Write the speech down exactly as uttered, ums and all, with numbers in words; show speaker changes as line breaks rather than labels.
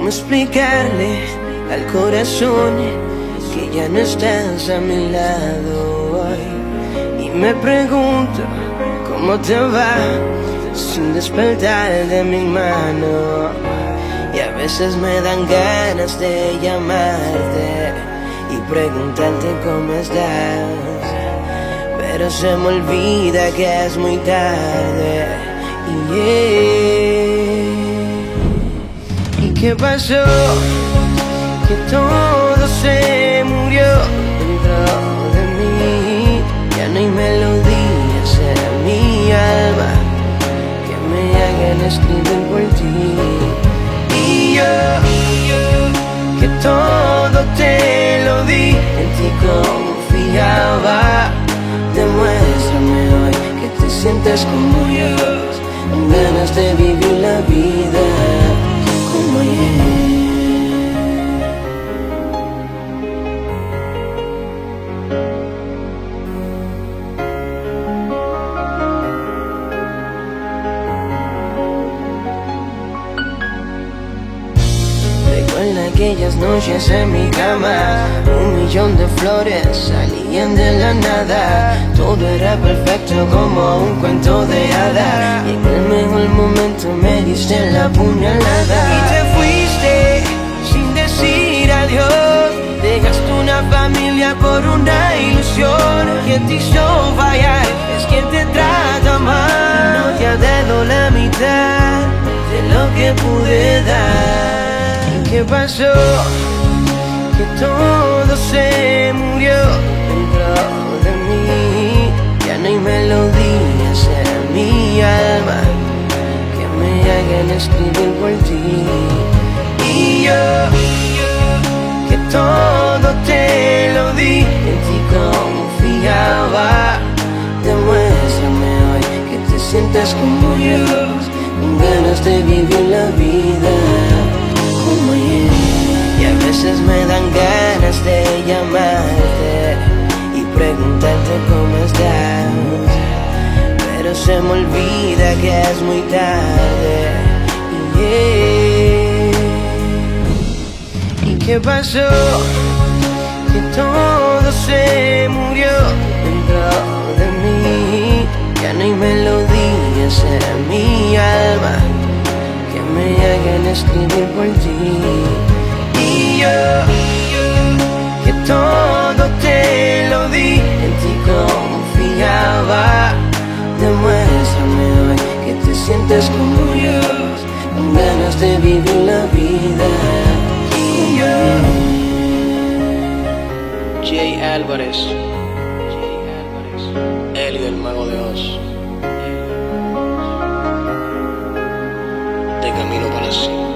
explicarle al corazón que ya no estás a mi lado hoy? Y me pregunto cómo te va sin despertar de mi mano. Y a veces me dan ganas de llamarte y preguntarte cómo estás, pero se me olvida que es muy tarde. Yeah. ¿Y qué pasó? Que todo se murió dentro de mí. Ya no hay melodías en mi alma que me hagan escribir por ti. Y yo, que todo te lo di, en ti confiaba. Demuéstrame hoy que te sientes como yo, con ganas de vivir la vida como ayer. Recuerda aquellas noches en mi cama, un millón de flores salían de la nada. Todo era perfecto como un cuento de hadas, y en el mejor momento me diste la puñalada. Y te fuiste sin decir adiós, dejaste una familia por una ilusión que te hizo fallar. Es quien te trata mal, no te ha dado la mitad de lo que pude dar. ¿Qué pasó? Que todo se murió dentro de mí. Ya no hay melodías en mi alma que me hagan escribir por ti. Y yo, que todo te lo di, en ti confiaba. Demuéstrame hoy que te sientes como yo, con ganas de vivir la vida como ayer. Y a veces me dan ganas de llamarte y preguntarte cómo estás, pero se me olvida que es muy tarde. Yeah. ¿Y qué pasó? Que todo se murió dentro de mí. Ya no hay melodías en mi alma que me hagan escribir por ti. Y yo, que todo te lo di, en ti confiaba. Demuéstrame hoy que te sientes como yo, con ganas de vivir la vida. Y yo,
Jay Álvarez, Elio el Mago de Oz, de camino para sí.